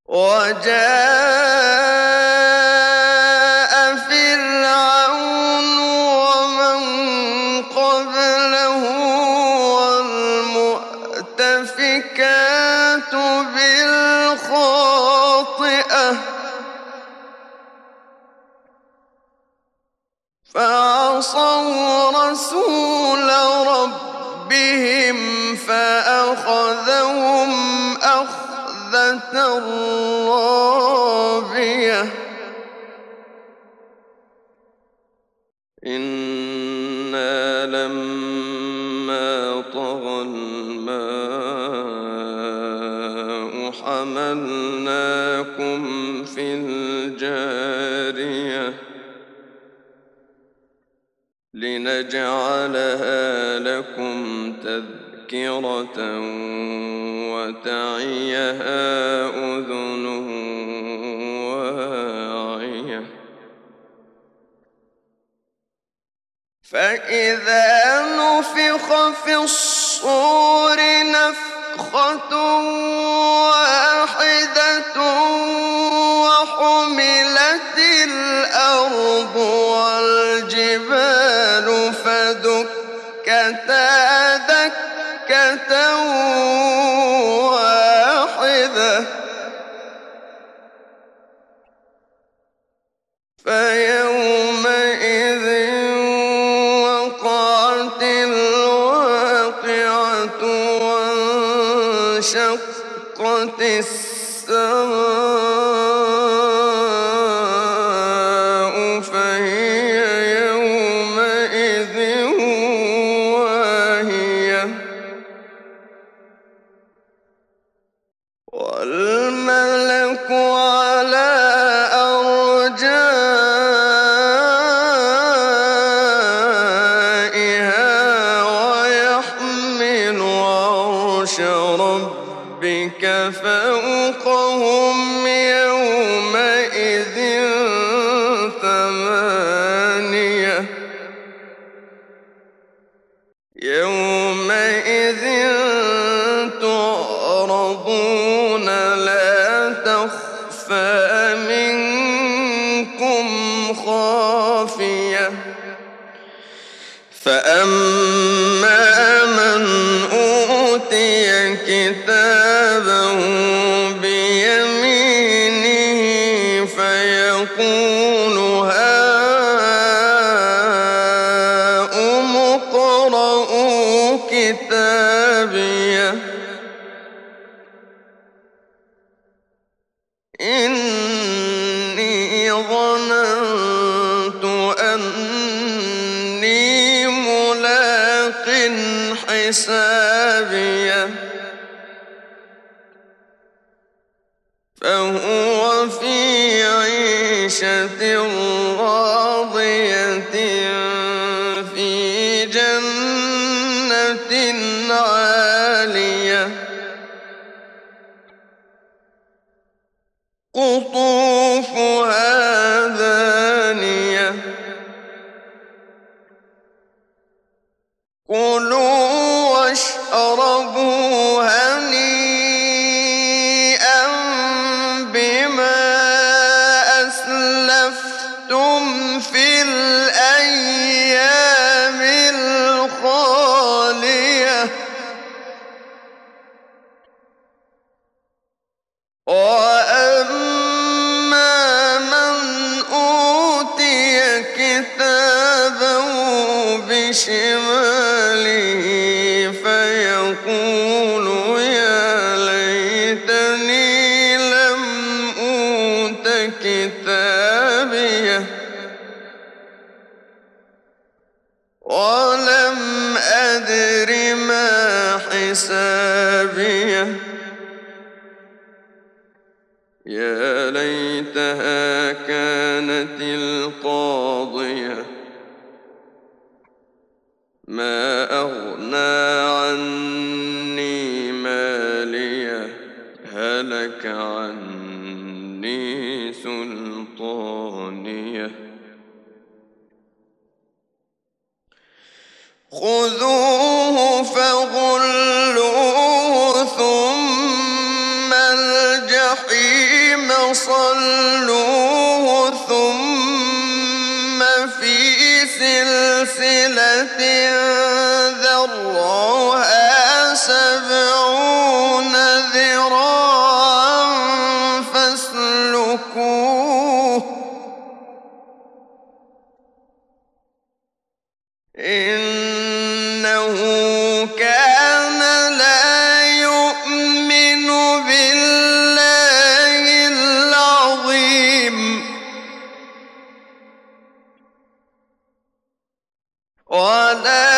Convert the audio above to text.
وجاء فرعون ومن قبله والمؤتفكات بالخاطئة فعصوا رسول ربهم فأخذهم أخذة رابية إنا لما طغى الماء حملناكم في الجارية لنجعلها لكم تذكرة وتعيها أذن واعية فإذا نفخ في الصور نفخة واحدة وحملت الأرض والجبال فدكتا دكة واحدة فيومئذ وقعت الواقعة وانشقت السماء فهي يومئذ واهية والملك على أرجائها ويحمل عرش ربك فوقهم يومئذ ثمانية يومئذ تعرضون لا تخفى منكم خافية فأما من أوتي كتابه بيمينه فيقول هاؤم اقرءوا كتابيه إني ظننت أني ملاق حسابيه فهو في عيشة راضية في جنة عالية قطوفها دانية كلوا واشربوا هنيئا بما أسلفتم في الأيام الخالية وأما من أوتي كتابه بشماله فيقول يا ليتني لم أوت كتابيه ولم أدر ما حسابيه يا ليتها كانت القاضية ما أغنى عني ماليه هلك عني سلطانيه خذوه فغلوه ثم الجحيم الجحيم صلوه ثم في سلسلة ذرعها 70 ذراعا فاسلكوه إنه كان لا يؤمن بالله العظيم ولا